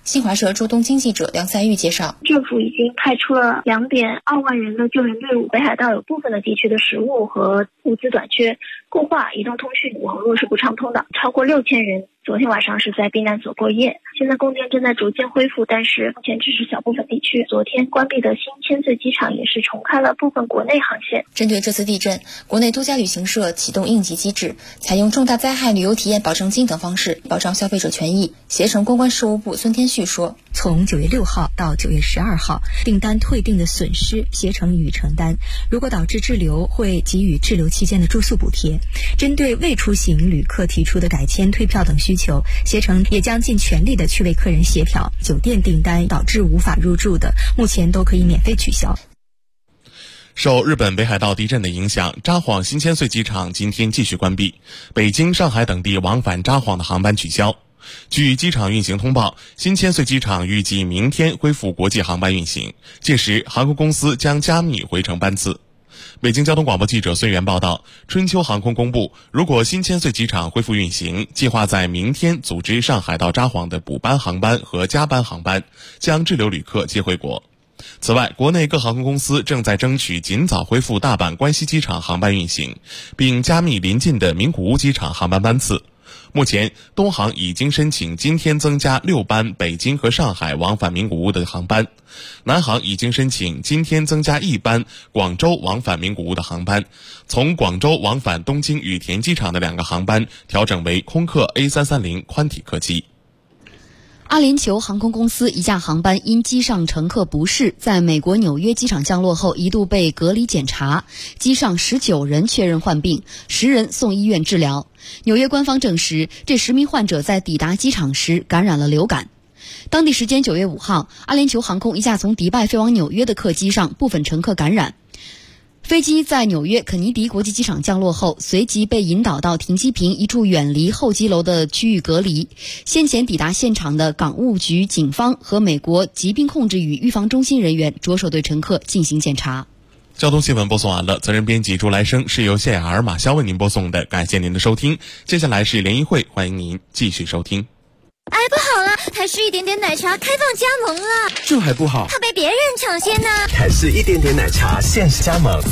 新华社中东经记者梁赛玉介绍， 政府已经派出了2.2万人的救援队伍，北海道有部分的地区的食物和物资短缺，固话、移动通讯、网络是不畅通的，超过6000人昨天晚上是在避难所过夜。现在供电正在逐渐恢复，但是目前只是小部分地区。昨天关闭的新千岁机场也是重开了部分国内航线。 针对这次地震，国内多家旅行社启动应急机制，采用重大灾害旅游体验保证金等方式保障消费者权益。携程公关事务部孙天旭说， 从9月6号到9月12号，订单退订的损失携程予以承担，如果导致滞留，会给予滞留期间的住宿补贴。针对未出行旅客提出的改签、退票等需求，携程也将尽全力的去为客人协调。酒店订单导致无法入住的，目前都可以免费取消。 受日本北海道地震的影响，札幌新千岁机场今天继续关闭，北京、上海等地往返札幌的航班取消。据机场运行通报，新千岁机场预计明天恢复国际航班运行，届时航空公司将加密回程班次。北京交通广播记者孙源报道，春秋航空公布，如果新千岁机场恢复运行，计划在明天组织上海到札幌的补班航班和加班航班，将滞留旅客接回国。此外，国内各航空公司正在争取尽早恢复大阪关西机场航班运行，并加密临近的名古屋机场航班班次。目前，东航已经申请今天增加6班北京和上海往返名古屋的航班，南航已经申请今天增加1班广州往返名古屋的航班，从广州往返东京羽田机场的2个航班调整为空客 A330 宽体客机。 阿联酋航空公司一架航班因机上乘客不适，在美国纽约机场降落后一度被隔离检查，机上19人确认患病，10人送医院治疗。纽约官方证实，这10名患者在抵达机场时感染了流感。当地时间9月5号，阿联酋航空一架从迪拜飞往纽约的客机上部分乘客感染。飞机在纽约肯尼迪国际机场降落后，随即被引导到停机坪一处远离候机楼的区域隔离。先前抵达现场的港务局警方和美国疾病控制与预防中心人员着手对乘客进行检查。 交通新闻播送完了，责任编辑朱来生是由谢雅儿、马潇为您播送的，感谢您的收听。接下来是联谊会，欢迎您继续收听。 哎，不好了，台式一点点奶茶开放加盟了， 这还不好， 怕被别人抢先呢。 台式一点点奶茶限时加盟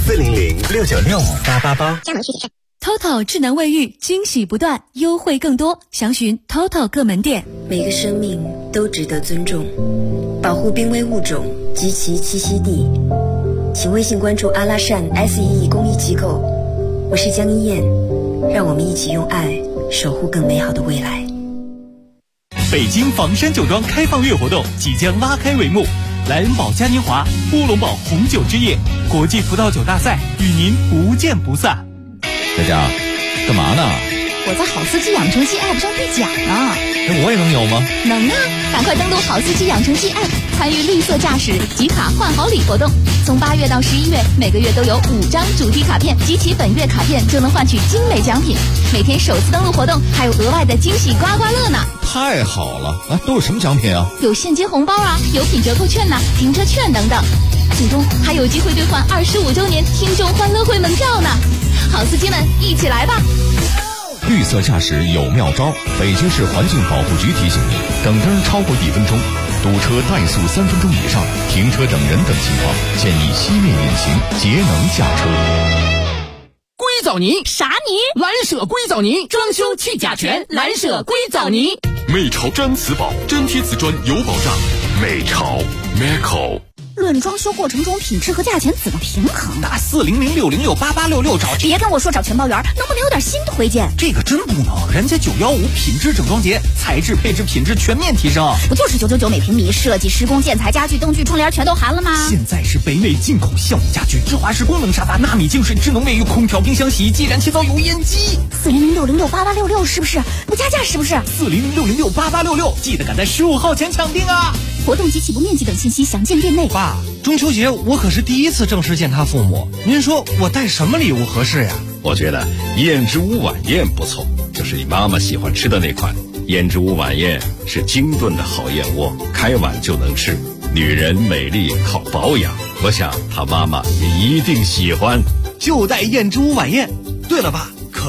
400-696-5888， 加盟需谨慎。 TOTO 智能卫浴惊喜不断，优惠更多，详询 TOTO 各门店。 每个生命都值得尊重，保护濒危物种及其栖息地。请微信关注阿拉善 SEE 公益机构，我是江一燕，让我们一起用爱守护更美好的未来。 北京房山酒庄开放月活动即将拉开帷幕，莱恩堡嘉年华、乌龙堡红酒之夜、国际葡萄酒大赛与您不见不散。 佳佳，干嘛呢？ 我在好司机养成系 App 上兑奖呢。 我也能有吗？ 能啊！赶快登录好司机养成系 App， 参与绿色驾驶集卡换好礼活动。从8月到11月，每个月都有5张主题卡片，集齐本月卡片就能换取精美奖品。每天首次登录活动还有额外的惊喜刮刮乐呢！ 太好了啊！都有什么奖品啊？ 有现金红包啊，有品折扣券呐、停车券等等。最终还有机会兑换25周年听众欢乐会门票呢！好司机们，一起来吧！ 绿色驾驶有妙招，北京市环境保护局提醒你：等灯超过1分钟，堵车怠速3分钟以上，停车等人等情况，建议熄灭引擎，节能驾车。 硅藻泥啥泥？ 蓝舍硅藻泥，装修去甲醛，蓝舍硅藻泥。 美潮粘瓷宝，粘贴瓷砖有保障。美潮 Meco。 论装修过程中品质和价钱怎么平衡？ 打400-606-8866找。 别跟我说找全包员，能不能有点新推荐？ 这个真不能，人家915品质整装节，材质配置品质全面提升。 不就是999每平米，设计施工建材家具灯具窗帘全都含了吗？ 现在是北美进口效果家具，芝华士功能沙发，纳米净水智能卫浴，空调冰箱洗衣机，燃气灶油烟机。 400-606-8866是不是？不加价是不是 ？400-606-8866，记得赶在15号前抢定啊！ 活动及起步面积等信息详见店内。 爸，中秋节我可是第一次正式见他父母，您说我带什么礼物合适呀？ 我觉得燕之屋晚宴不错，就是你妈妈喜欢吃的那款。燕之屋晚宴是精炖的好燕窝，开碗就能吃。女人美丽靠保养，我想她妈妈也一定喜欢。 就带燕之屋晚宴。对了爸，可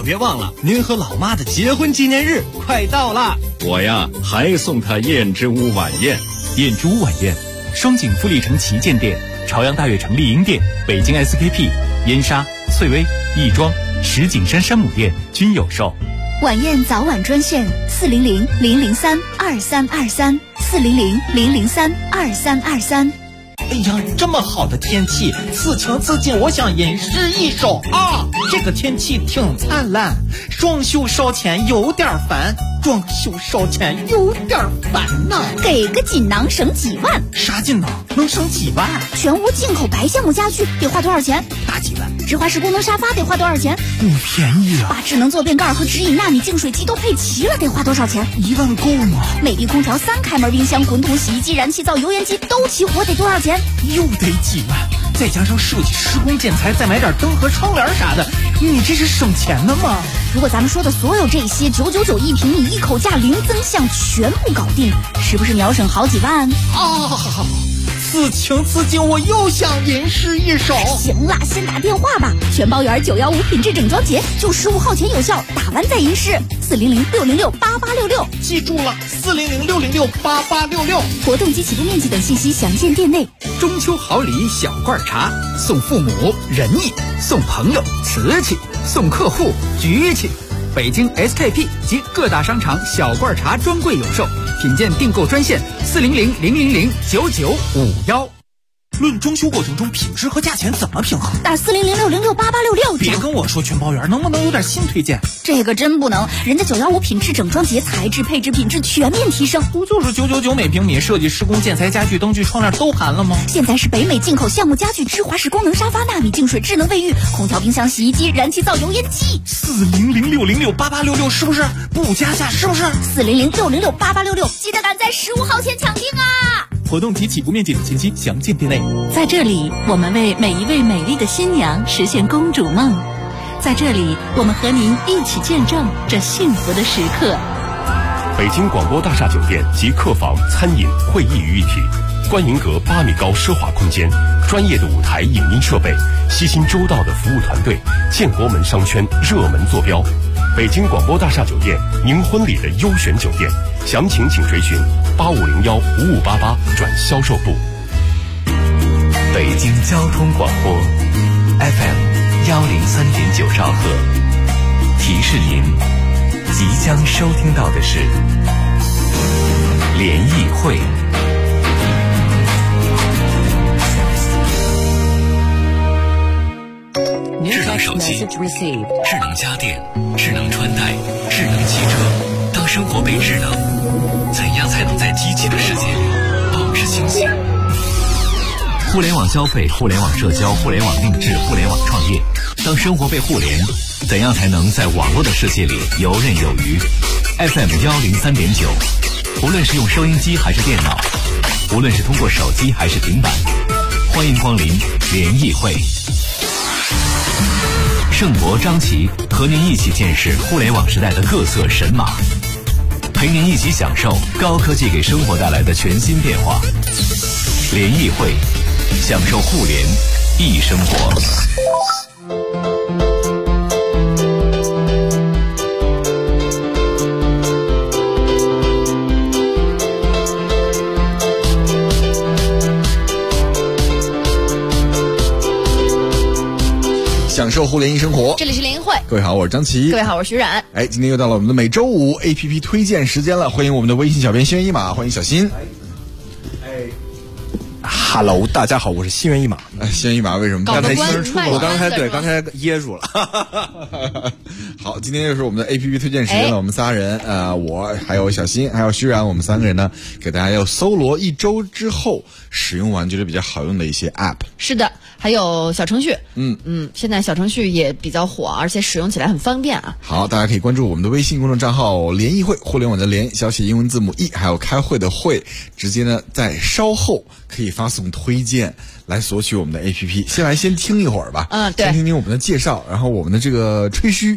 别忘了，您和老妈的结婚纪念日快到了。 我呀，还送她燕之屋晚宴。 燕之屋晚宴，双井富力城旗舰店、朝阳大悦城丽婴店、北京 SKP、燕莎、翠微、亦庄、石景山山姆店均有售。 晚宴早晚专线400-003-2323 400-003-2323。 哎呀，这么好的天气，此情此景，我想吟诗一首啊！这个天气挺灿烂，装修烧钱有点烦，装修烧钱有点烦呐。 给个锦囊省几万？ 啥锦囊能省几万？ 全屋进口白橡木家具得花多少钱？ 大几万。 直滑式功能沙发得花多少钱？ 不便宜啊。 把智能坐便盖和直饮纳米净水机都配齐了，得花多少钱 ？1万够吗？ 美的空调、3开门冰箱、滚筒洗衣机、燃气灶、油烟机都齐活，得多少钱？ 又得几万，再加上设计、施工、建材，再买点灯和窗帘啥的，你这是省钱的吗？ 如果咱们说的所有这些999一平米，一口价零增项，全部搞定，是不是秒省好几万？ 啊！此情此景，我又想吟诗一首。 行了，先打电话吧。全包圆915品质整装节，就15号前有效，打完再吟诗。400-606-8866， 记住了，400-606-8866。 活动及起步面积等信息详见店内。 中秋好礼小罐茶，送父母仁义，送朋友瓷器，送客户局气。北京 SKP 及各大商场小罐茶专柜有售，品鉴订购专线400-000-9951。 论装修过程中品质和价钱怎么平衡？ 打400-606-8866。 别跟我说全包圆，能不能有点新推荐？ 这个真不能，人家915品质整装节材质、配置、品质全面提升。 不就是999每平米，设计、施工、建材、家具、灯具、窗帘都含了吗？ 现在是北美进口橡木家具、芝华士功能沙发、纳米净水、智能卫浴、空调、冰箱、洗衣机、燃气灶、油烟机。 400-606-8866是不是？不加价是不是 ？400-606-8866，记得赶在15号前抢订啊！ 活动及起步面积等信息详见店内。 在这里，我们为每一位美丽的新娘实现公主梦。在这里，我们和您一起见证这幸福的时刻。 北京广播大厦酒店及客房、餐饮、会议于一体，观银阁8米高奢华空间，专业的舞台影音设备，悉心周到的服务团队，建国门商圈热门坐标。北京广播大厦酒店，您婚礼的优选酒店，详情请垂询8501-5588转销售部。 北京交通广播 FM103.9兆赫，提示您即将收听到的是联谊会。智能手机、智能家电、智能穿戴、智能汽车。当生活被智能，怎样才能在机器的世界里保持清醒？互联网消费、互联网社交、互联网定制、互联网创业。当生活被互联，怎样才能在网络的世界里游刃有余？ FM103.9，无论是用收音机还是电脑，无论是通过手机还是平板，欢迎光临联谊会。盛博、张琪和您一起见识互联网时代的各色神马，陪您一起享受高科技给生活带来的全新变化。联谊会，享受互联易生活。 享受互联易生活， 这里是联谊会。 各位好，我是张琪。 各位好，我是徐冉。 哎，今天又到了我们的每周五 APP 推荐时间了，欢迎我们的微信小编心猿意马，欢迎小新。 Hello， 大家好，我是心猿意马。 心猿意马为什么？ 刚才刚才噎住了。 好，今天又是我们的 APP 推荐时间了。我们仨人，我还有小新，还有徐冉，我们3个人呢，给大家要搜罗1周之后使用完觉得比较好用的一些 App。 是的，还有小程序。现在小程序也比较火，而且使用起来很方便啊。 好，大家可以关注我们的微信公众账号“联谊会”，互联网的联，小写英文字母 E， 还有开会的会，直接呢在稍后可以发送推荐来索取我们的 APP。先听一会儿吧。 对， 先听听我们的介绍，然后我们的这个吹嘘。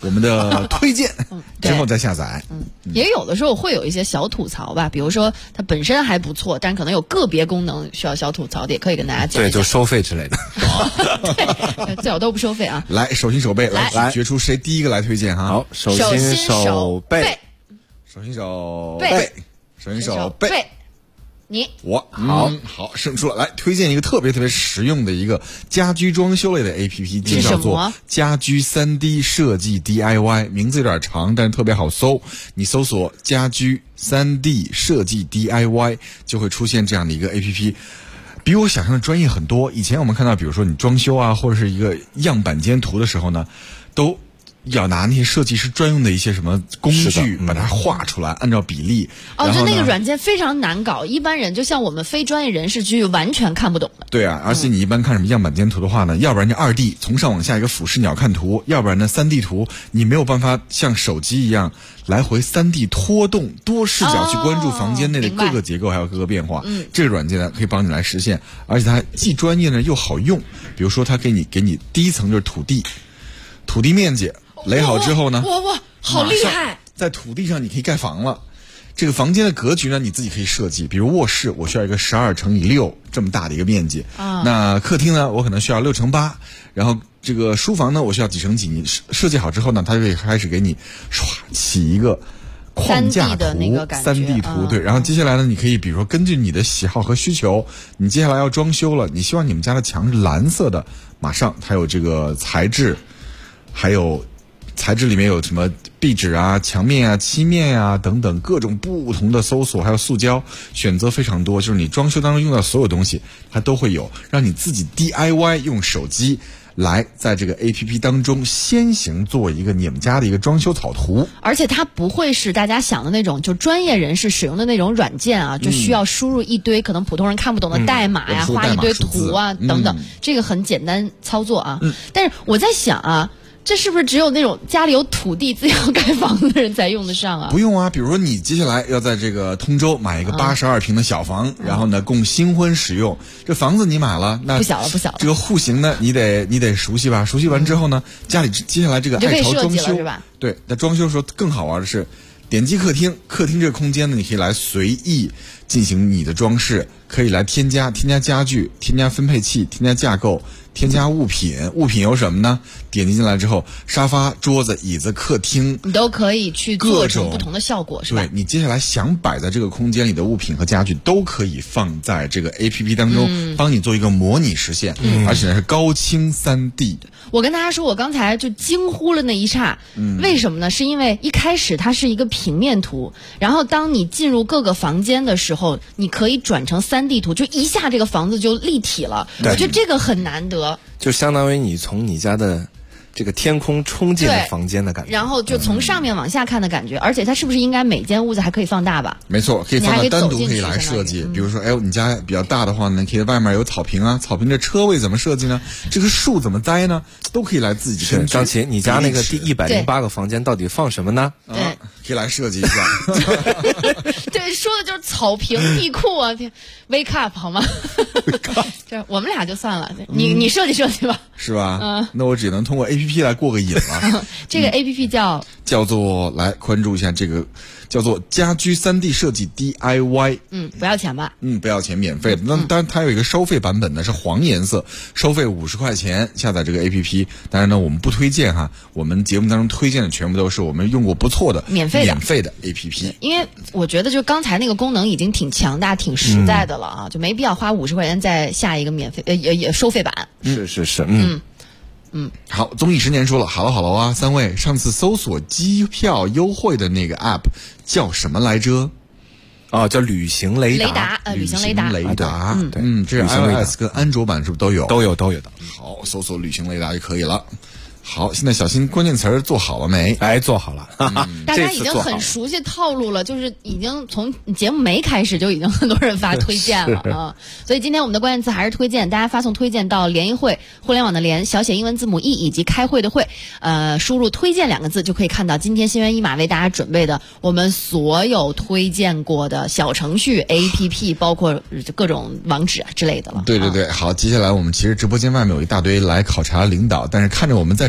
我们的推荐，之后再下载。 也有的时候会有一些小吐槽吧，比如说它本身还不错，但可能有个别功能需要小吐槽的，也可以跟大家讲一下。 对，就收费之类的。 对，最好都不收费啊。 来，手心手背，来决出谁第一个来推荐哈。 好，手心手背， 手心手背，手心手背。 你我好胜出了，来推荐一个特别特别实用的一个家居装修类的 APP， 就叫做家居 3D 设计 DIY， 名字有点长，但是特别好搜。你搜索家居 3D 设计 DIY 就会出现这样的一个 APP， 比我想象的专业很多。以前我们看到，比如说你装修啊，或者是一个样板间图的时候呢，都要拿那些设计师专用的一些什么工具把它画出来，按照比例。 就那个软件非常难搞，一般人就像我们非专业人士就完全看不懂的。 对啊，而且你一般看什么样板间图的话呢，要不然就2D 从上往下一个俯视鸟瞰图，要不然呢3D 图，你没有办法像手机一样来回3D 拖动多视角去关注房间内的各个结构还有各个变化。这个软件呢可以帮你来实现，而且它既专业呢又好用。比如说它给你第一层就是土地面积。垒好之后呢， 哇，好厉害！ 在土地上你可以盖房了。这个房间的格局呢，你自己可以设计。比如卧室，我需要一个12×6这么大的一个面积。那客厅呢，我可能需要6×8。然后这个书房呢，我需要几乘几。你设计好之后呢，它就可以开始给你起一个框架图，3D 图。对，然后接下来呢，你可以比如说根据你的喜好和需求，你接下来要装修了，你希望你们家的墙是蓝色的，马上它有这个材质，还有材质里面有什么壁纸啊、墙面啊、漆面啊等等各种不同的搜索，还有塑胶，选择非常多。就是你装修当中用到所有东西，它都会有，让你自己 DIY 用手机来在这个 APP 当中先行做一个你们家的一个装修草图。 而且它不会是大家想的那种就专业人士使用的那种软件啊，就需要输入一堆可能普通人看不懂的代码呀，画一堆图啊等等，这个很简单操作啊。但是我在想啊，这是不是只有那种家里有土地自己要盖房的人才用得上啊？ 不用啊，比如说你接下来要在这个通州买一个82平的小房，然后呢供新婚使用。这房子你买了，那不小了。 这个户型呢，你得熟悉吧？熟悉完之后呢，家里接下来这个爱巢装修，对，在装修的时候更好玩的是，点击客厅这个空间呢，你可以来随意进行你的装饰，可以来添加家具，添加分配器，添加架构，添加物品有什么呢？点击进来之后，沙发、桌子、椅子、客厅， 你都可以去做成不同的效果，是吧？ 对，你接下来想摆在这个空间里的物品和家具都可以放在这个 APP 当中，帮你做一个模拟实现，而且呢是高清3D。 我跟大家说，我刚才就惊呼了那一刹，为什么呢？是因为一开始它是一个平面图，然后当你进入各个房间的时候，你可以转成3D 图，就一下这个房子就立体了。我觉得这个很难得， 就相当于你从你家的这个天空冲进了房间的感觉， 然后就从上面往下看的感觉，而且它是不是应该每间屋子还可以放大吧？ 没错，可以放大，单独可以来设计。比如说，你家比较大的话呢，可以外面有草坪啊，草坪的车位怎么设计呢？这个树怎么栽呢？都可以来自己根据。 张琪，你家那个第108个房间到底放什么呢？ 可以来设计一下。 对，说的就是草坪地库啊，Wake up 好吗？这我们俩就算了，你设计吧。 是吧？那我只能通过 APP 来过个瘾了。 这个 APP 叫做来关注一下，这个叫做家居3D 设计 DIY。 不要钱吧？ 不要钱，免费的。那当然它有一个收费版本呢，是黄颜色，收费50块钱下载这个 APP。当然呢，我们不推荐哈，我们节目当中推荐的全部都是我们用过不错的免费的 APP。 因为我觉得就刚才那个功能已经挺强大、挺实在的了啊，就没必要花50块钱再下一个免费也收费版。 是。 好，综艺10年说了，好了啊，三位上次搜索机票优惠的那个 app 叫什么来着？ 叫旅行雷达。旅行雷达。 这是 iOS 跟安卓版是不是都有？ 都有的。 好，搜索旅行雷达就可以了。好，现在小新关键词做好了没？ 做好了。 大家已经很熟悉套路了，就是已经从节目没开始就已经很多人发推荐了啊。所以今天我们的关键词还是推荐，大家发送推荐到联谊会，互联网的联，小写英文字母 E 以及开会的会，输入推荐2个字就可以看到今天心猿意马为大家准备的我们所有推荐过的小程序 APP， 包括各种网址之类的了。 对，好，接下来我们其实直播间外面有一大堆来考察领导，但是看着我们在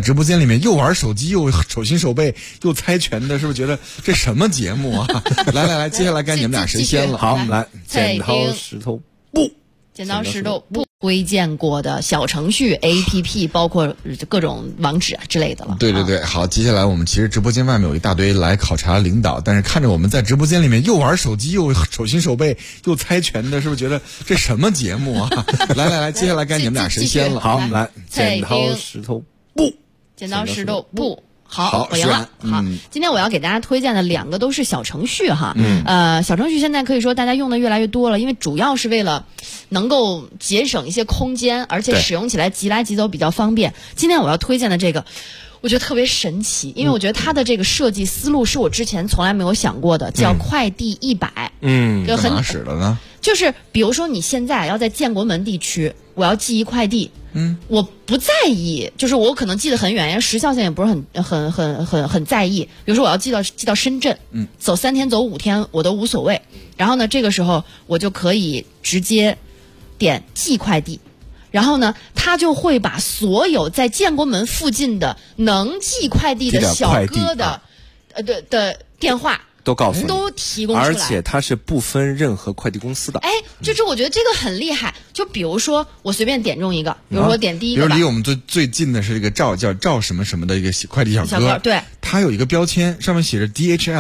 直播间里面又玩手机又手心手背又猜拳的，是不是觉得这什么节目啊？来，接下来该你们俩谁先了？ 好，来，剪刀石头布， 剪刀石头布。推荐过的小程序 APP 包括各种网址之类的了。 对，好，接下来我们其实直播间外面有一大堆来考察领导，但是看着我们在直播间里面又玩手机又手心手背又猜拳的，是不是觉得这什么节目啊？来，接下来该你们俩谁先了？ 好，来，剪刀石头布， 剪刀石头布。好，我赢了。 好， 今天我要给大家推荐的2个都是小程序哈。小程序现在可以说大家用的越来越多了，因为主要是为了能够节省一些空间，而且使用起来急来急走比较方便。今天我要推荐的这个，我觉得特别神奇，因为我觉得它的这个设计思路是我之前从来没有想过的，叫快递100。 干嘛使的呢？ 就是比如说你现在要在建国门地区，我要寄一快递。我不在意，就是我可能寄得很远，因为时效性也不是很在意。比如说我要寄到深圳，走3天走5天我都无所谓。然后呢，这个时候我就可以直接点寄快递，然后呢，他就会把所有在建国门附近的能寄快递的小哥的的电话。 都告诉你， 都提供出来， 而且它是不分任何快递公司的。 就是我觉得这个很厉害。就比如说，我随便点中一个，比如说点第一个吧， 比如离我们最近的是这个叫赵什么什么的一个快递小哥， 对， 他有一个标签，上面写着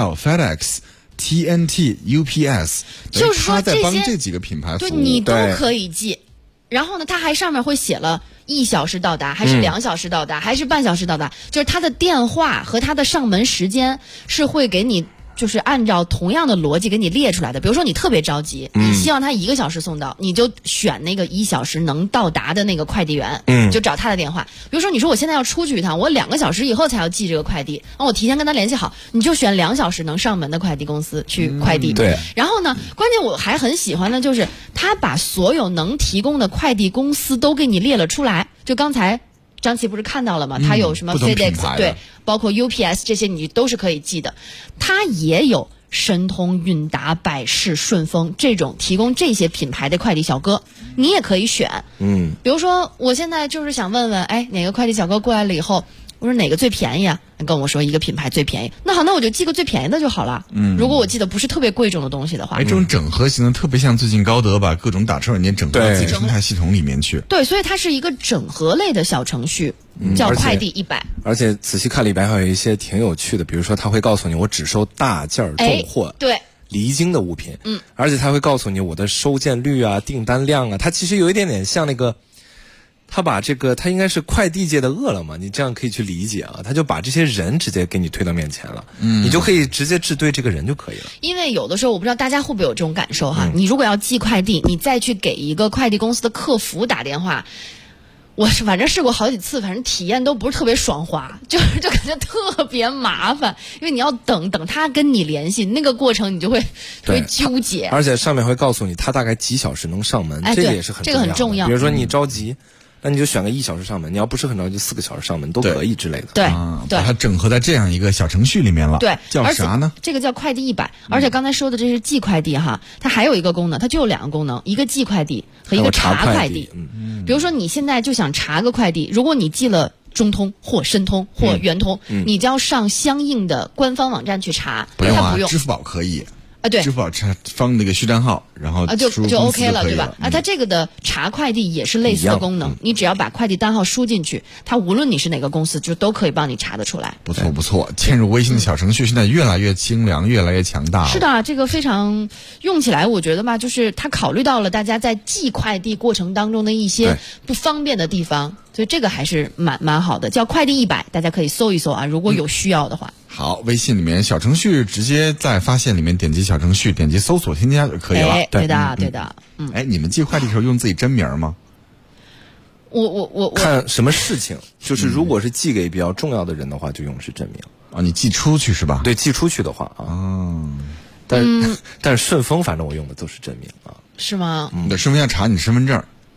DHL、FedEx、TNT、UPS， 就是说他在帮这几个品牌服务， 对你都可以寄。然后呢，他还上面会写了1小时到达，还是2小时到达，还是半小时到达，就是他的电话和他的上门时间是会给你。就是按照同样的逻辑给你列出来的。比如说你特别着急，你希望他1个小时送到，你就选那个1小时能到达的那个快递员，就找他的电话。比如说你说我现在要出去一趟，我2个小时以后才要寄这个快递，我提前跟他联系好，你就选2小时能上门的快递公司去快递。 对。 然后呢，关键我还很喜欢的就是他把所有能提供的快递公司都给你列了出来。就刚才张琪不是看到了吗？他有什么 FedEx，对，包括 UPS 这些你都是可以寄的。他也有申通、韵达、百世、顺丰这种提供这些品牌的快递小哥，你也可以选。比如说我现在就是想问问，哪个快递小哥过来了以后，我说哪个最便宜啊？你跟我说一个品牌最便宜，那好，那我就寄个最便宜的就好了。如果我寄的不是特别贵重的东西的话， 这种整合型的特别像最近高德把各种打车软件整合到自己生态系统里面去。 对，所以它是一个整合类的小程序，叫快递100。 而且仔细看里边还有一些挺有趣的，比如说他会告诉你我只收大件重货， 对， 离京的物品，而且他会告诉你我的收件率啊、订单量啊，它其实有一点点像那个。他把这个，他应该是快递界的饿了么，你这样可以去理解啊。他就把这些人直接给你推到面前了，你就可以直接质对这个人就可以了。 因为有的时候我不知道大家会不会有这种感受哈，你如果要寄快递，你再去给一个快递公司的客服打电话，我反正试过好几次，反正体验都不是特别爽滑，就感觉特别麻烦，因为你要等他跟你联系，那个过程你就会特别纠结。 而且上面会告诉你他大概几小时能上门，这个也是很重要的。 这个很重要。 比如说你着急。那你就选个1小时上门，你要不是很着急，4个小时上门都可以之类的。 对， 把它整合在这样一个小程序里面了。 对， 叫啥呢？ 这个叫快递100。而且刚才说的这是寄快递哈，它还有一个功能，它就有2个功能，一个寄快递和一个查快递。比如说你现在就想查个快递，如果你寄了中通或申通或圆通，你就要上相应的官方网站去查。 不用啊，支付宝可以。 对， 支付宝放那个序账号，然后就 OK 了，对吧？它这个的查快递也是类似的功能，你只要把快递单号输进去，它无论你是哪个公司，就都可以帮你查得出来。 不错，嵌入微信的小程序现在越来越精良，越来越强大了。 是的，这个非常用起来，我觉得吧，就是它考虑到了大家在寄快递过程当中的一些不方便的地方，所以这个还是蛮好的，叫快递100，大家可以搜一搜啊，如果有需要的话。 好，微信里面小程序直接在发现里面点击小程序，点击搜索添加就可以了。 对的。 你们寄快递的时候用自己真名吗？ 我看什么事情，就是如果是寄给比较重要的人的话，就用是真名。 你寄出去是吧？ 对，寄出去的话但是顺丰反正我用的都是真名啊。 是吗？ 你的顺丰要查你身份证。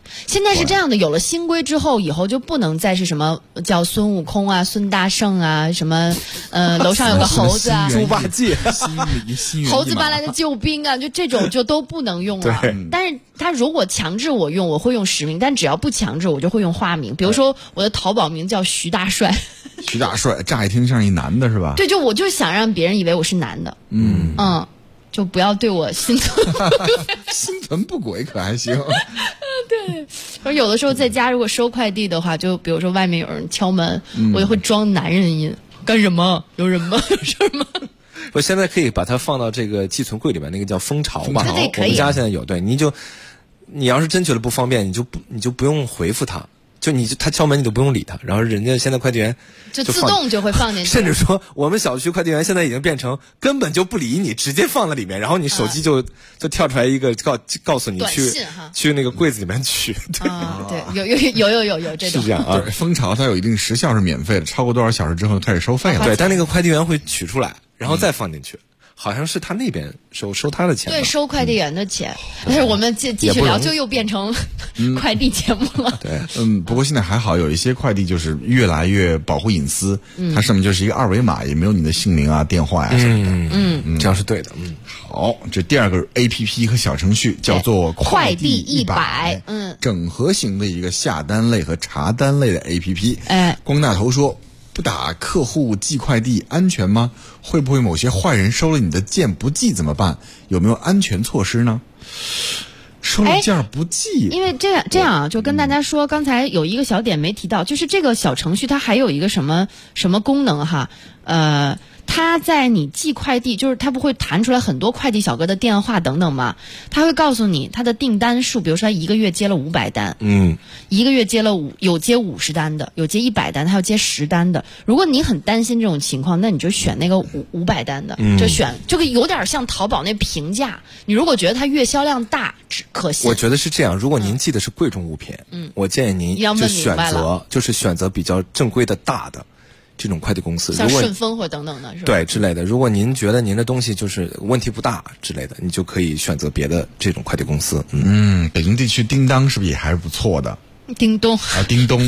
现在是这样的，有了新规之后，以后就不能再是什么叫孙悟空啊、孙大圣啊，什么楼上有个猴子啊、 猪八戒、 猴子搬来的救兵啊，就这种就都不能用了。但是他如果强制我用，我会用实名；但只要不强制，我就会用化名。比如说我的淘宝名叫徐大帅。 徐大帅，乍一听像一男的是吧？ 对，就我就想让别人以为我是男的。就不要对我心存心存不轨，可还行。 对，而有的时候在家如果收快递的话，就比如说外面有人敲门，我就会装男人音，干什么？有人吗？有事吗？ 我现在可以把它放到这个寄存柜里面，那个叫蜂巢吧。 对，可以。 我们家现在有，对，你要是真觉得不方便，你就不用回复他。就他敲门你都不用理他，然后人家现在快递员就自动就会放进去， 甚至说我们小区快递员现在已经变成根本就不理你，直接放在里面，然后你手机就跳出来一个告诉你去那个柜子里面取。 对，有这种是这样啊。 对，蜂巢它有一定时效是免费的，超过多少小时之后开始收费了。 对，但那个快递员会取出来，然后再放进去。好像是他那边收他的钱， 对，收快递员的钱。但是我们继续聊，就又变成快递节目了。 对，不过现在还好，有一些快递就是越来越保护隐私，它上面就是一个二维码，也没有你的姓名啊、电话呀什么的。 这样是对的。 好，这第二个 APP 和小程序叫做快递100， 整合型的一个下单类和查单类的 APP。光大头说，不打客户寄快递安全吗？会不会某些坏人收了你的件不寄怎么办？有没有安全措施呢？收了件不寄， 因为这样啊，就跟大家说，刚才有一个小点没提到，就是这个小程序它还有一个什么功能哈，它在你寄快递，就是它不会弹出来很多快递小哥的电话等等吗？它会告诉你他的订单数，比如说他一个月接了500单，一个月有接50单的，有接100单，还有接10单的。如果你很担心这种情况，那你就选那个500单的，就有点像淘宝那评价。你如果觉得它月销量大，可信。 我觉得是这样，如果您寄的是贵重物品，我建议您就选择比较正规的大的。这种快递公司， 像顺丰或等等的，是吧？ 对之类的。如果您觉得您的东西就是问题不大之类的，你就可以选择别的这种快递公司。 北京地区叮当是不是也还是不错的？ 叮咚啊，叮咚，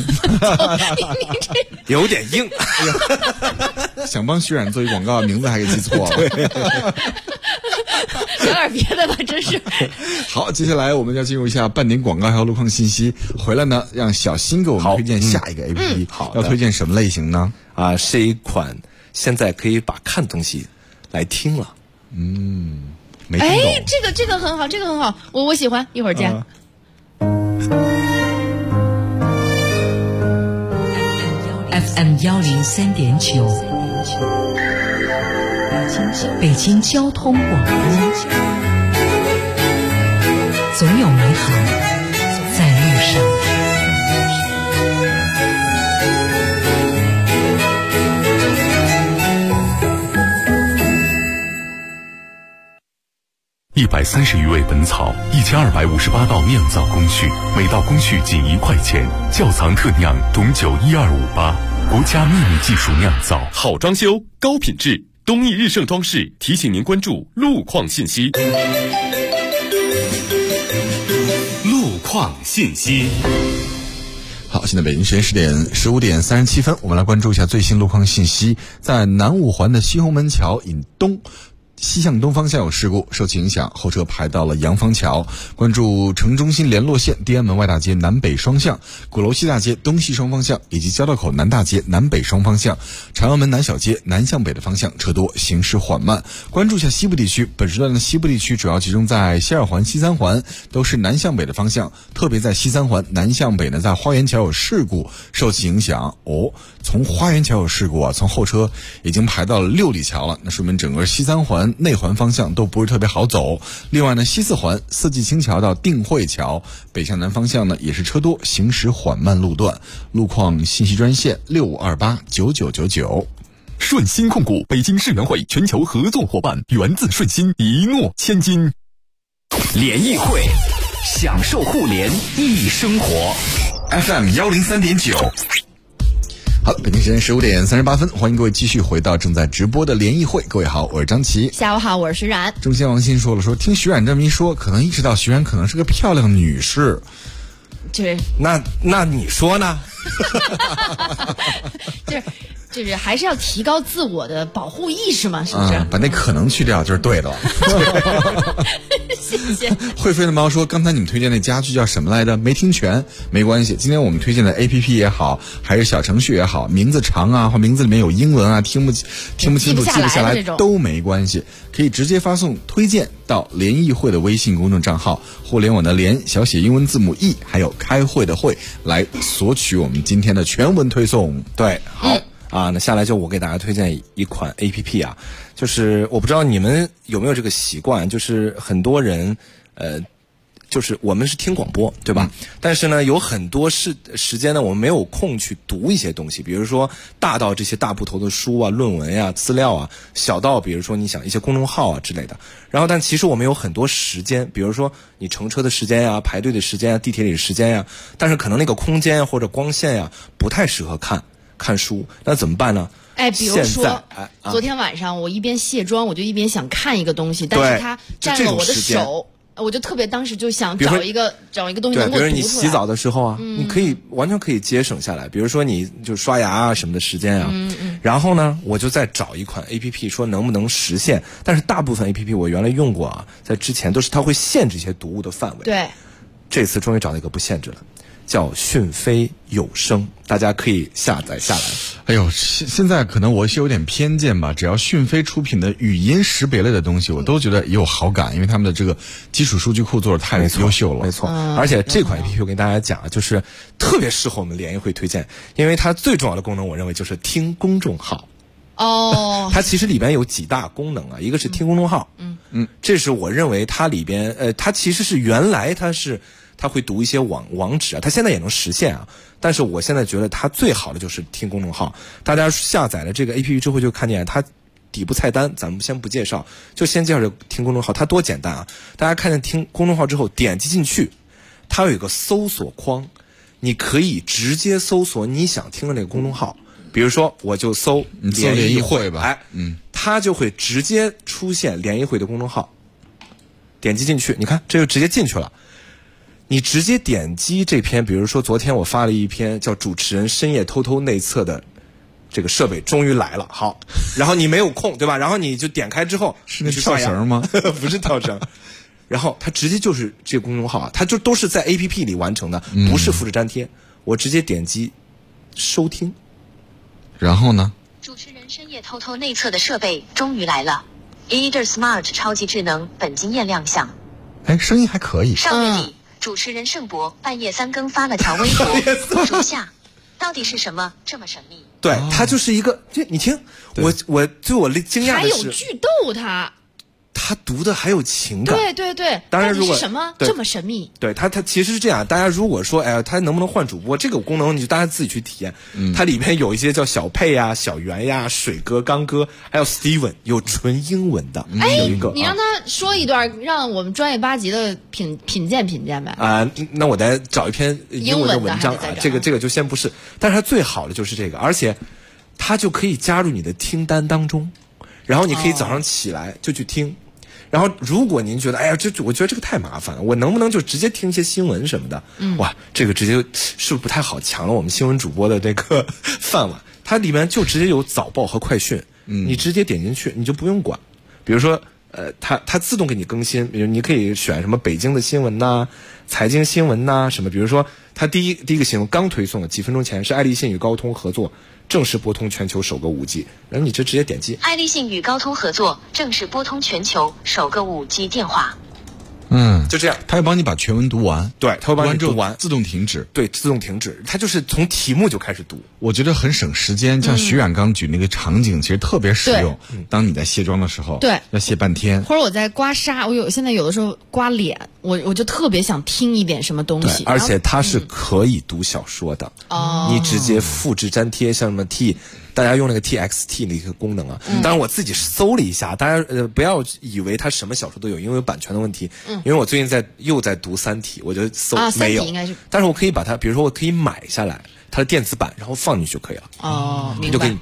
有点硬。 想帮徐冉做一广告，名字还给记错了。 想点别的吧，真是。 好，接下来我们要进入一下半点广告还有路况信息。回来呢，让小新给我们推荐下一个 APP。 好， 要推荐什么类型呢？ 是一款现在可以把看东西来听了。 没听懂。 这个很好，这个很好，我喜欢。一会儿见。 FM 103.9，北京交通广播，总有美好在路上。 130余味本草，1258道酿造工序，每道工序仅1块钱。窖藏特酿董酒1258，国家秘密技术酿造，好装修，高品质。东益日盛装饰提醒您关注路况信息。路况信息。 好，现在北京时间15点37分，我们来关注一下最新路况信息。在南五环的西红门桥引东西向东方向有事故，受其影响，后车排到了杨坊桥。关注城中心联络线地安门外大街南北双向、鼓楼西大街东西双方向以及交道口南大街南北双方向、朝阳门南小街南向北的方向车多，行驶缓慢。关注一下西部地区，本时段的西部地区主要集中在西二环、西三环，都是南向北的方向，特别在西三环南向北呢，在花园桥有事故，受其影响从花园桥有事故从后车已经排到了六里桥了，那说明整个西三环内环方向都不是特别好走。另外呢，西四环四季青桥到定慧桥北向南方向呢也是车多，行驶缓慢路段。路况信息专线65289999。 顺鑫控股北京世园会全球合作伙伴，源自顺鑫，一诺千金。 联谊会，享受互联易生活。 FM 103.9。好，北京时间15点38分，欢迎各位继续回到正在直播的联谊会。各位好，我是张琪。 下午好，我是徐冉。 中仙王鑫说听徐冉这么一说，可能意识到徐冉可能是个漂亮女士。 就是那你说呢？ 就是还是要提高自我的保护意识嘛，是不是？ 把那可能去掉就是对的了。 谢谢。 会飞的猫说，刚才你们推荐那家具叫什么来着？没听全，没关系。今天我们推荐的 APP 也好，还是小程序也好，名字长啊，或名字里面有英文啊，听不清楚，记不下来都没关系，可以直接发送推荐到联谊会的微信公众账号，互联网的联，小写英文字母 E， 还有开会的会，来索取我们今天的全文推送。 对，好。那下来就我给大家推荐一款 APP 啊，就是我不知道你们有没有这个习惯，就是很多人就是我们是听广播对吧？但是呢有很多时间呢我们没有空去读一些东西，比如说大到这些大部头的书啊、论文呀、资料啊，小到比如说你想一些公众号啊之类的。然后但其实我们有很多时间，比如说你乘车的时间呀、排队的时间呀、地铁里的时间呀，但是可能那个空间或者光线呀不太适合看书，那怎么办呢？ 比如说昨天晚上我一边卸妆，我就一边想看一个东西，但是它占了我的手，我就特别当时就想找一个东西能够读出来。 比如你洗澡的时候啊，你完全可以节省下来，比如说你就刷牙啊什么的时间啊，然后呢我就再找一款 APP 说能不能实现，但是大部分 APP 我原来用过啊，在之前都是它会限制一些读物的范围。 对， 这次终于找到一个不限制了。叫讯飞有声，大家可以下载下来。 哎呦，现在可能我是有点偏见吧，只要讯飞出品的语音识别类的东西，我都觉得有好感，因为他们的这个基础数据库做的太优秀了。 没错，而且这款 APP 我跟大家讲，就是特别适合我们联谊会推荐，因为它最重要的功能，我认为就是听公众号。它其实里边有几大功能啊，一个是听公众号，这是我认为它里边它其实是原来它会读一些网址啊，它现在也能实现啊。但是我现在觉得它最好的就是听公众号。大家下载了这个 APP 之后，就看见它底部菜单，咱们先不介绍，就先介绍这听公众号，它多简单啊！大家看见听公众号之后，点击进去，它有一个搜索框，你可以直接搜索你想听的那个公众号。比如说，我就搜联谊会吧，它就会直接出现联谊会的公众号。点击进去，你看这就直接进去了。你直接点击这篇，比如说昨天我发了一篇叫主持人深夜偷偷内测的这个设备终于来了，好，然后你没有空对吧？然后你就点开之后， 是那跳绳吗？ 不是跳绳。然后它直接就是这个公众号啊，它就都是在 APP 里完成的，不是复制粘贴。我直接点击收听， 然后呢？ 主持人深夜偷偷内测的设备终于来了 ，Eder Smart 超级智能本经验亮相。 声音还可以。 上月底。主持人盛博半夜3更发了条微博，如下：到底是什么这么神秘？ 对，它就是一个，你听，我惊讶的是， 还有剧斗他读的还有情感， 对， 当然如果是什么这么神秘？ 对，他其实是这样，大家如果说，他能不能换主播这个功能，你就大家自己去体验。它里面有一些叫小佩呀、小袁呀、水哥、刚哥，还有 Steven， 有纯英文的。有一个， 你让他说一段，让我们专业8级的品鉴呗。 那我再找一篇英文的文章啊，这个就先不是，但是它最好的就是这个，而且它就可以加入你的听单当中，然后你可以早上起来就去听。然后，如果您觉得，我觉得这个太麻烦了，我能不能就直接听一些新闻什么的？哇，这个直接是不是不太好，抢了我们新闻主播的这个饭碗？它里面就直接有早报和快讯，你直接点进去，你就不用管。比如说，它自动给你更新，比如你可以选什么北京的新闻呐、财经新闻呐什么。比如说，它第一个新闻刚推送了几分钟前，是爱立信与高通合作。正式拨通全球首个5G，然后你就直接点击。 爱立信与高通合作，正式拨通全球首个5G 电话。 就这样， 他会帮你把全文读完。 对，他会帮你读完， 自动停止。 对，自动停止。他就是从题目就开始读， 我觉得很省时间。像徐冉刚举那个场景，其实特别实用。当你在卸妆的时候， 对， 要卸半天。 或者我在刮痧，现在有的时候刮脸，我就特别想听一点什么东西。 而且它是可以读小说的。你直接复制粘贴，像什么大家用那个 TXT 的一个功能啊。当然我自己搜了一下，大家不要以为它什么小说都有，因为有版权的问题。因为我最近又在读《三体》，我就搜没有。但是我可以把它，比如说我可以买下来它的电子版，然后放进去就可以了。 明白。 它就给你读。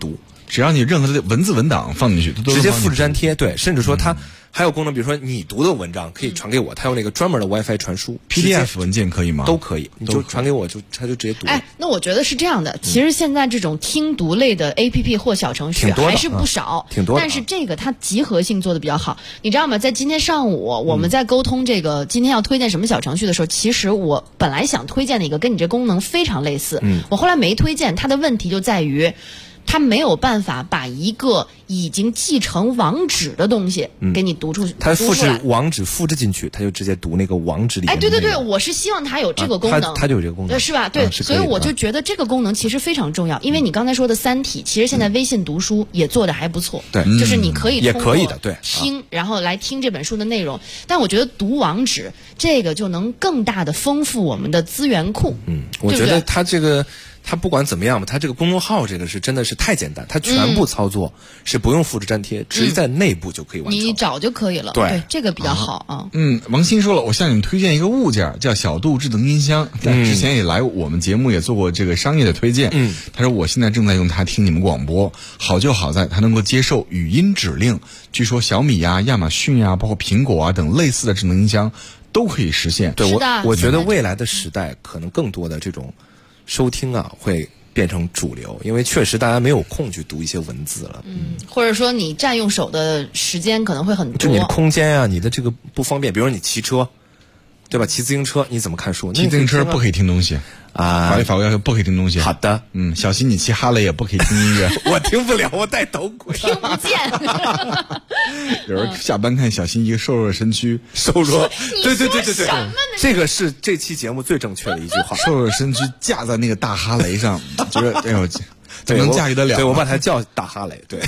只要你任何的文字文档放进去，它都直接复制粘贴。对，甚至说它还有功能，比如说你读的文章可以传给我，它有那个专门的 WiFi 传输 ，PDF 文件可以吗？ 都可以，你就传给我，它就直接读。 哎，那我觉得是这样的，其实现在这种听读类的 APP 或小程序还是不少， 挺多的。 但是这个它集合性做的比较好，你知道吗？在今天上午我们在沟通这个今天要推荐什么小程序的时候，其实我本来想推荐的一个跟你这功能非常类似，我后来没推荐，它的问题就在于。它没有办法把一个已经继承网址的东西给你读出去， 它复制网址复制进去，它就直接读那个网址里面。 哎，对对对，我是希望它有这个功能， 它就有这个功能， 是吧？对，所以我就觉得这个功能其实非常重要，因为你刚才说的三体，其实现在微信读书也做的还不错， 对， 就是你可以通过听， 然后来听这本书的内容。但我觉得读网址这个就能更大的丰富我们的资源库。 我觉得它这个。它不管怎么样吧，它这个公众号这个是真的是太简单，它全部操作是不用复制粘贴，直接在内部就可以完成。 你找就可以了。对，这个比较好啊。 王鑫说了，我向你们推荐一个物件，叫小度智能音箱。之前也来我们节目也做过这个商业的推荐。他说我现在正在用它听你们广播，好就好在它能够接受语音指令。据说小米呀、亚马逊呀、包括苹果啊等类似的智能音箱都可以实现。 对，我觉得未来的时代可能更多的这种。收听啊会变成主流，因为确实大家没有空去读一些文字了。 或者说你占用手的时间可能会很多， 就你的空间啊，你的这个不方便。比如说你骑车，对吧？骑自行车你怎么看书？ 骑自行车不可以听东西啊，法律法规要求不可以听东西。 好的， 小心你骑哈雷也不可以听音乐。 我听不了，我戴头盔， 听不见。 有人下班看小新一个瘦弱的身躯， 瘦弱，对，这个是这期节目最正确的一句话。 瘦弱的身躯架在那个大哈雷上，觉得哎呦，怎么能驾驭得了？ 对，我把它叫大哈雷。对。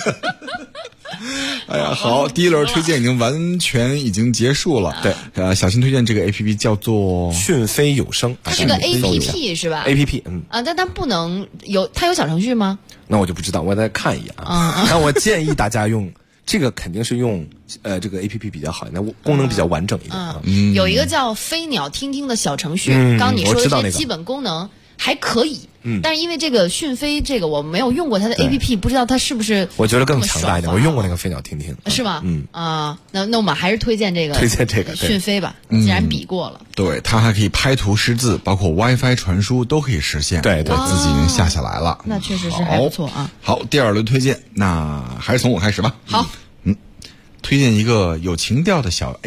哎呀，好，第一轮推荐已经完全已经结束了。 对， 小新推荐这个 APP 叫做讯飞有声， 它是个 APP 是吧 ？APP， 但它不能有，它有小程序吗？ 那我就不知道，我再看一眼啊。那我建议大家用这个，肯定是用这个 APP 比较好，那功能比较完整一点。 有一个叫飞鸟听听的小程序，刚你说的这些基本功能还可以。但是因为这个讯飞这个我没有用过它的 APP， 不知道它是不是我觉得更强大一点。我用过那个飞鸟听听， 是吗？那我们还是推荐这个讯飞吧，既然比过了。 对，它还可以拍图识字，包括 WiFi 传输都可以实现。 对， 自己已经下下来了。 那确实是还不错啊。 好，第二轮推荐，那还是从我开始吧。 好， 推荐一个有情调的小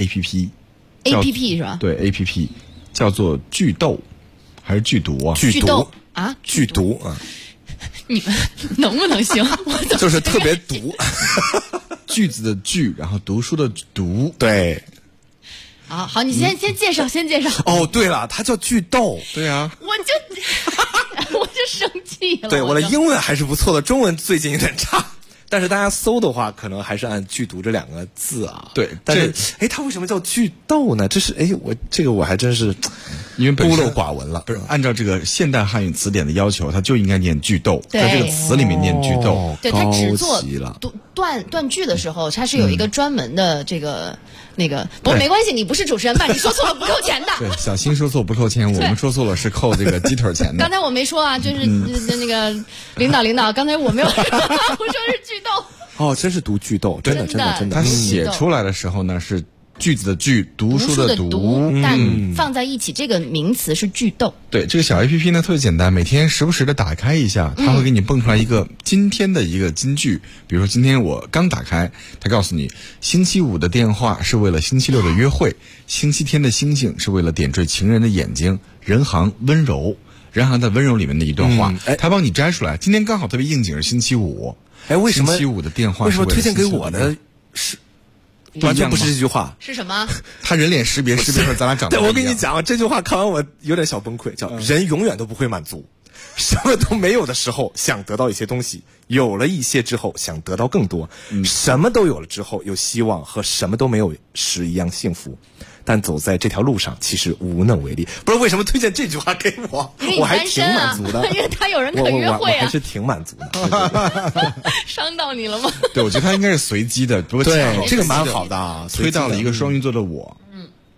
APP 是吧？ 对 ，APP 叫做剧斗还是剧读啊？ 剧斗啊， 剧读啊！ 你们能不能行？ 就是特别读， 句子的句，然后读书的读， 对。 好，你先介绍， 哦，对了，它叫剧斗， 对啊。 我就生气了。 对，我的英文还是不错的，中文最近有点差。但是大家搜的话，可能还是按剧读这两个字啊。 对， 但是它为什么叫剧斗呢？这是我还真是因为孤陋寡闻了。 不是按照这个现代汉语词典的要求，它就应该念剧斗，在这个词里面念剧斗。 对，它只做断句的时候，它是有一个专门的这个。不，没关系，你不是主持人吧？你说错了不扣钱的。 对，小新说错不扣钱，我们说错了是扣这个鸡腿钱的。 刚才我没说啊，就是那个领导，刚才我没有，我说是剧斗。 哦，真是读剧斗，真的。 他写出来的时候呢是句子的句，读书的读， 但放在一起这个名词是剧斗。 对，这个小 APP 呢特别简单，每天时不时的打开一下，它会给你蹦出来一个今天的一个金句。比如说今天我刚打开，它告诉你星期五的电话是为了星期六的约会，星期天的星星是为了点缀情人的眼睛，人行温柔，人行在温柔里面的一段话，它帮你摘出来。今天刚好特别应景是星期五， 为什么星期五的电话为什么推荐给我的是？完全不是这句话， 是什么？ 他人脸识别出咱俩长得对，我跟你讲，这句话看完我有点小崩溃，叫人永远都不会满足，什么都没有的时候想得到一些东西，有了一些之后想得到更多，什么都有了之后有希望和什么都没有时一样幸福。但走在这条路上，其实无能为力。不知道为什么推荐这句话给我，我还挺满足的， 因为他有人可约会我还是挺满足的。 伤到你了吗？ 对，我觉得他应该是随机的，不过对这个蛮好的啊， 推到了一个双鱼座的我。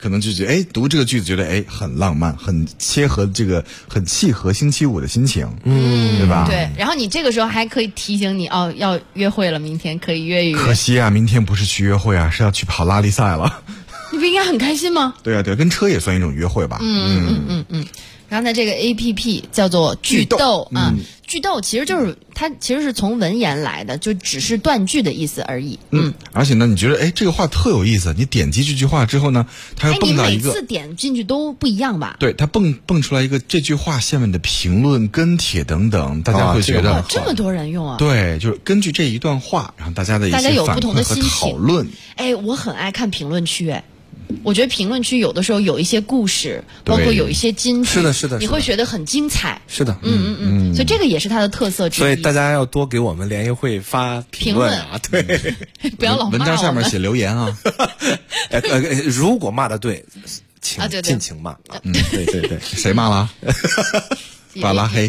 可能就觉得读这个句子觉得很浪漫，很契合星期五的心情，对吧？ 对，然后你这个时候还可以提醒你要约会了，明天可以约一约。 可惜啊，明天不是去约会啊，是要去跑拉力赛了。 你不应该很开心吗？ 对啊，对，跟车也算一种约会吧。 刚才这个 APP 叫做句逗啊，句逗其实就是它其实是从文言来的，就只是断句的意思而已。 而且呢，你觉得这个话特有意思，你点击这句话之后呢，它又蹦到一个， 你每次点进去都不一样吧？ 对，它蹦出来一个这句话下面的评论、跟帖等等，大家会觉得这么多人用啊？ 对，就是根据这一段话，然后大家的一些有不同的心情讨论。 我很爱看评论区我觉得评论区有的时候有一些故事，包括有一些金句， 是的， 你会觉得很精彩。 是的， 所以这个也是它的特色之一。 所以大家要多给我们联谊会发评论啊，对， 不要老骂我们。 文章下面写留言啊， 如果骂的对，请尽情骂。对， 谁骂了？把拉黑。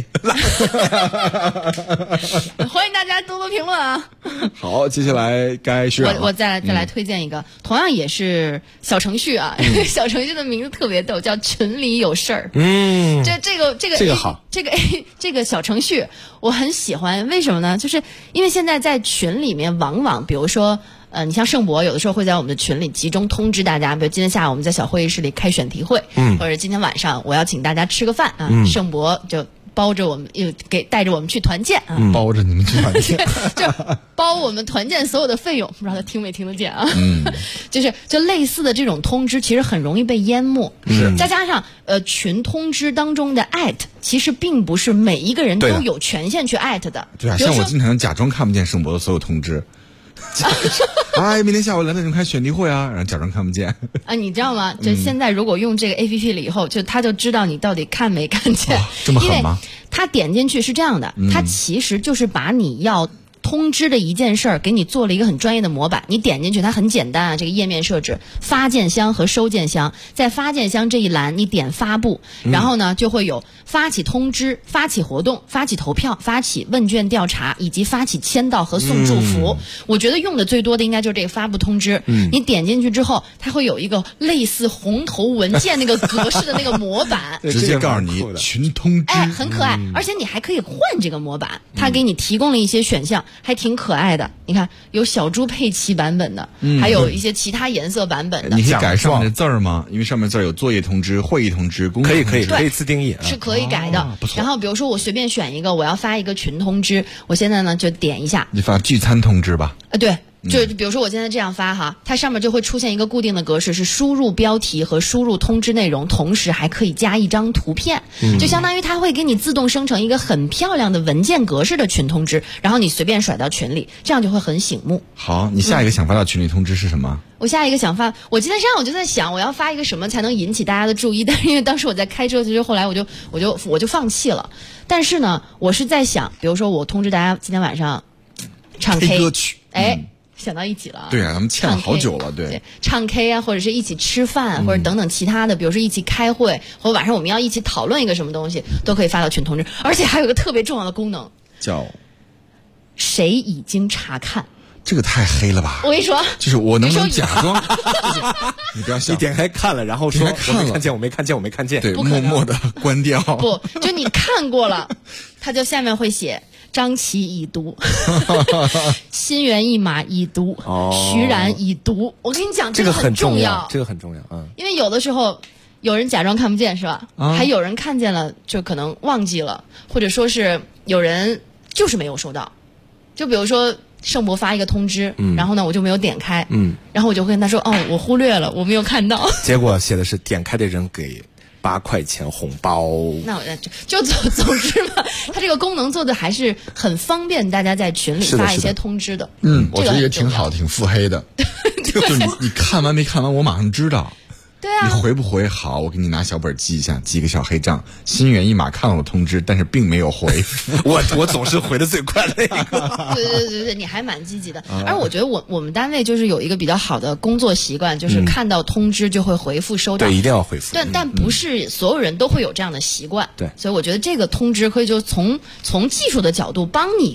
欢迎大家多多评论啊！ 好，接下来该是我再来推荐一个，同样也是小程序啊。小程序的名字特别逗，叫群里有事儿。这个好，这个小程序我很喜欢，为什么呢？就是因为现在在群里面，往往比如说。你像盛博有的时候会在我们的群里集中通知大家，比如今天下午我们在小会议室里开选题会，或者今天晚上我要请大家吃个饭啊，盛博就包着我们，带着我们去团建啊， 包着你们去团建， 就包我们团建所有的费用，不知道他听没听得见啊？就类似的这种通知，其实很容易被淹没，再加上群通知当中的艾特，其实并不是每一个人都有权限去艾特的。 对啊，像我经常假装看不见盛博的所有通知。明天下午2点钟开选题会啊，然后假装看不见啊，你知道吗？就现在如果用这个 APP 了以后，他就知道你到底看没看见。 这么狠吗？ 他点进去是这样的，他其实就是把你要通知的一件事儿给你做了一个很专业的模板，你点进去它很简单啊，这个页面设置发件箱和收件箱，在发件箱这一栏你点发布，然后呢就会有发起通知、发起活动、发起投票、发起问卷调查以及发起签到和送祝福。我觉得用的最多的应该就是这个发布通知。你点进去之后，它会有一个类似红头文件那个格式的那个模板， 直接告诉你群通知， 很可爱，而且你还可以换这个模板，它给你提供了一些选项。还挺可爱的，你看有小猪佩奇版本的，还有一些其他颜色版本的。 你可以改上面的字儿吗？因为上面字儿有作业通知、会议通知、工作通知， 可以自定义， 是可以改的。然后比如说我随便选一个，我要发一个群通知，我现在呢就点一下， 你发聚餐通知吧。 对。就比如说我现在这样发哈，它上面就会出现一个固定的格式，是输入标题和输入通知内容，同时还可以加一张图片，就相当于它会给你自动生成一个很漂亮的文件格式的群通知，然后你随便甩到群里，这样就会很醒目。 好，你下一个想发到群里通知是什么？ 我下一个想发，我今天上午我就在想我要发一个什么才能引起大家的注意，但是因为当时我在开车，其实后来我就放弃了。但是呢，我是在想，比如说我通知大家今天晚上唱 K 歌曲， 想到一起了。 对啊，咱们欠了好久了，对， 唱 K 啊，或者是一起吃饭，或者等等其他的，比如说一起开会，或者晚上我们要一起讨论一个什么东西，都可以发到群通知。而且还有一个特别重要的功能， 叫谁已经查看。 这个太黑了吧！ 我跟你说， 就是我能不能假装？你不要想， 你点开看了，然后说我没看见，我没看见，我没看见， 对，默默的关掉。 不，就你看过了，他就下面会写张琪已读，心猿意马已读，徐然已读。我跟你讲， 这个很重要， 这个很重要啊！ 因为有的时候有人假装看不见，是吧？还有人看见了，就可能忘记了，或者说是有人就是没有收到。就比如说盛博发一个通知，然后呢我就没有点开，然后我就会跟他说，我忽略了，我没有看到。 结果写的是点开的人给8块钱红包。 那我就总之嘛，它这个功能做的还是很方便大家在群里发一些通知的。 我觉得也挺好，挺腹黑的。就你看完没看完，我马上知道。 对啊， 你回不回好？我给你拿小本记一下，记个小黑账。心猿意马看了我通知，但是并没有回。 我总是回的最快的那个。对，你还蛮积极的。而我觉得我们单位就是有一个比较好的工作习惯，就是看到通知就会回复收到。 对，一定要回复。 但不是所有人都会有这样的习惯。 对， 所以我觉得这个通知可以就从技术的角度帮你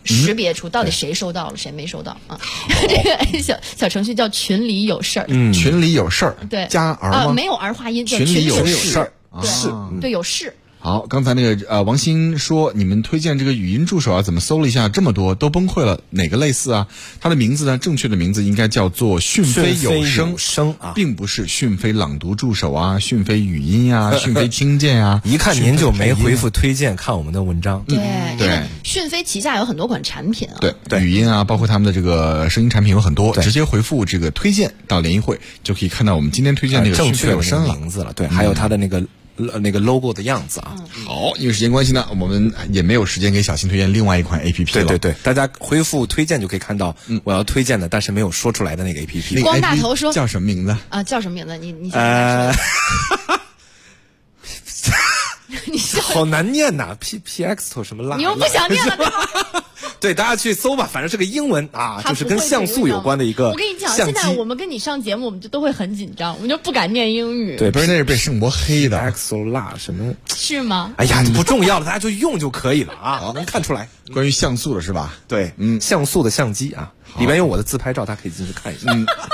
识别出到底谁收到了，谁没收到啊。这个小程序叫群里有事儿。 群里有事儿。 对， 加儿吗？ 没有儿化音，叫群里有事儿。 是，对，有事。 好，刚才那个王鑫说你们推荐这个语音助手啊，怎么搜了一下这么多都崩溃了，哪个类似啊？它的名字呢，正确的名字应该叫做讯飞有声啊，并不是讯飞朗读助手啊，讯飞语音啊，讯飞听见啊。 一看您就没回复推荐看我们的文章。 对，讯飞旗下有很多款产品啊。 对，语音啊，包括他们的这个声音产品有很多，直接回复这个推荐到联谊会就可以看到我们今天推荐那个正确有声名字了。对，还有它的那个 logo 的样子啊。 好，因为时间关系呢，我们也没有时间给小新推荐另外一款 APP 了。 对，大家回复推荐就可以看到我要推荐的，但是没有说出来的那个 APP。 光大头说叫什么名字啊？叫什么名字？你想你好难念呐 ，PXT 什么辣？ 你又不想念了？ 对，大家去搜吧，反正是个英文啊，就是跟像素有关的一个。 我跟你讲，现在我们跟你上节目，我们就都会很紧张，我们就不敢念英语。 对，不是那是被圣博黑的 ，PXT 辣什么？ 是吗？ 哎呀，不重要了，大家就用就可以了啊，能看出来。 关于像素的是吧？ 对，像素的相机啊，里面有我的自拍照，大家可以进去看一下。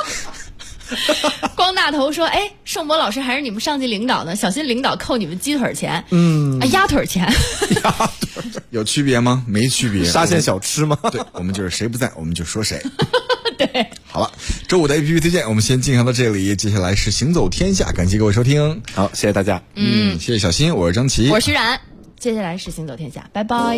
光大头说：“哎，盛博老师还是你们上级领导呢，小心领导扣你们鸡腿钱，鸭腿钱， 有区别吗？没区别， 沙县小吃吗？ 对，我们就是谁不在我们就说谁。 对， 好了，周五的 APP 推荐我们先进行到这里，接下来是行走天下，感谢各位收听， 好，谢谢大家， 谢谢小新，我是张琪， 我是徐冉，接下来是行走天下，拜拜。”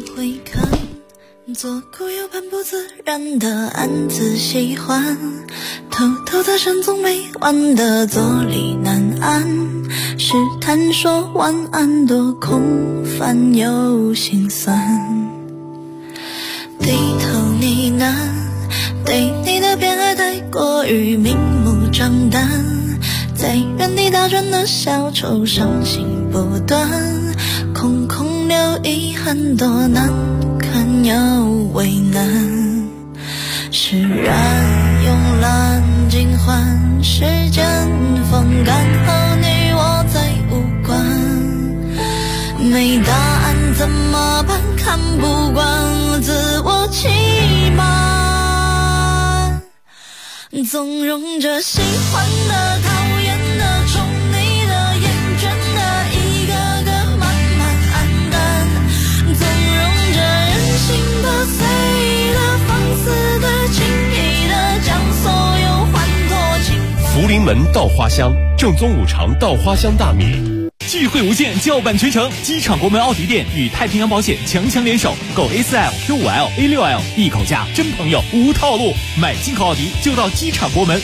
左顾右盼不自然的暗自喜欢，偷偷的神总没完的坐立难安，试探说晚安多空泛又心酸，低头呢喃，对你的偏爱太过于明目张胆，在原地打转的小丑伤心不断，空空留遗憾多难看又为难，释然慵懒尽欢，时间风干和你我再无关，没答案怎么办？看不惯自我欺瞒，纵容着喜欢的讨厌的宠你的厌倦的一个个慢慢黯淡，纵容着任性的随了放肆的轻易的将所有欢脱尽福临门稻花香，正宗五常稻花香大米。 聚会无限，叫板全城！机场国门奥迪店与太平洋保险强强联手，购 A4L、Q5L、A6L， 一口价，真朋友无套路。买进口奥迪就到机场国门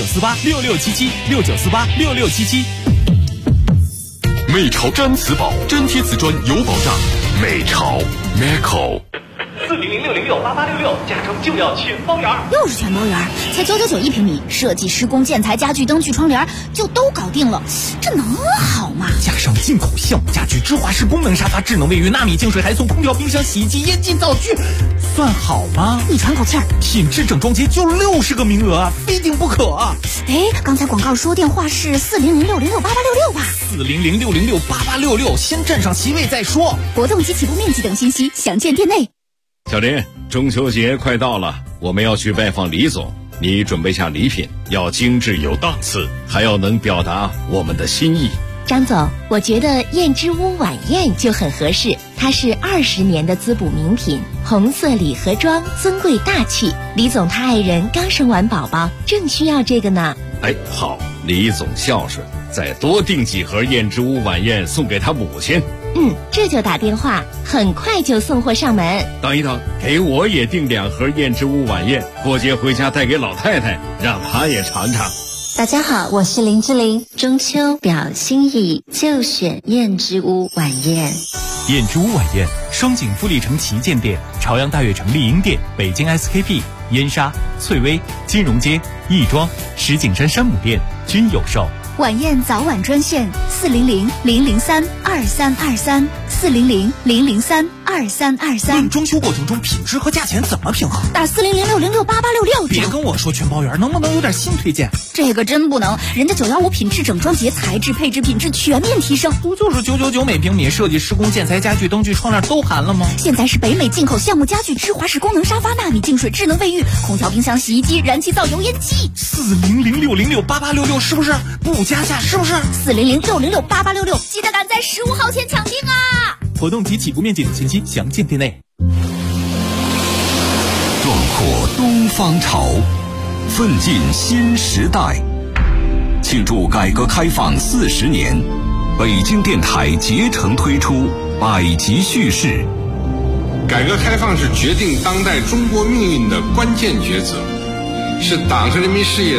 ，69486677，69486677。 美潮毡瓷宝，粘贴瓷砖有保障。美潮 Meco。 40060688866，加州就要全包圆， 又是全包圆，才999一平米，设计、施工、建材、家具、灯具、窗帘就都搞定了，这能好吗？ 加上进口项目家具、芝华士功能沙发、智能卫浴、纳米净水，还送空调、冰箱、洗衣机、烟机、灶具，算好吗？ 你喘口气儿， 品质整装节就60个名额啊，非订不可啊！ 哎，刚才广告说电话是40060688866吧 ？40060688866，先占上席位再说。 活动及起步面积等信息详见店内。 小林，中秋节快到了，我们要去拜访李总，你准备下礼品，要精致有档次，还要能表达我们的心意。 张总，我觉得燕之屋晚宴就很合适，它是20年的滋补名品，红色礼盒装，尊贵大气。李总他爱人刚生完宝宝，正需要这个呢。 哎，好，李总孝顺，再多订几盒燕之屋晚宴送给他母亲。 这就打电话，很快就送货上门。 等一等，给我也订2盒燕之屋晚宴，过节回家带给老太太，让她也尝尝。 大家好，我是林志玲，中秋表心意就选燕之屋晚宴。 燕之屋晚宴，双井富力城旗舰店、朝阳大悦城丽婴店、北京 SKP、燕莎、翠微、金融街、亦庄、石景山山姆店均有售。 晚宴早晚专线400-003-2323，400-003-2323。 2323。 装修过程中品质和价钱怎么平衡？ 打4006068866。 别跟我说全包圆，能不能有点新推荐？ 这个真不能，人家915品质整装节，材质配置品质全面提升。 不就是999每平米，设计施工建材家具灯具窗帘都含了吗？ 现在是北美进口橡木家具、芝华士功能沙发、纳米净水、智能卫浴、空调、冰箱、洗衣机、燃气灶、油烟机。 4006068866是不是？不加价是不是 ？4006068866，记得赶在15号前抢订啊！ 活动及起步面积等信息详见店内。 壮阔东方潮，奋进新时代。庆祝改革开放40年，北京电台竭诚推出百集叙事。 改革开放是决定当代中国命运的关键抉择，是党和人民事业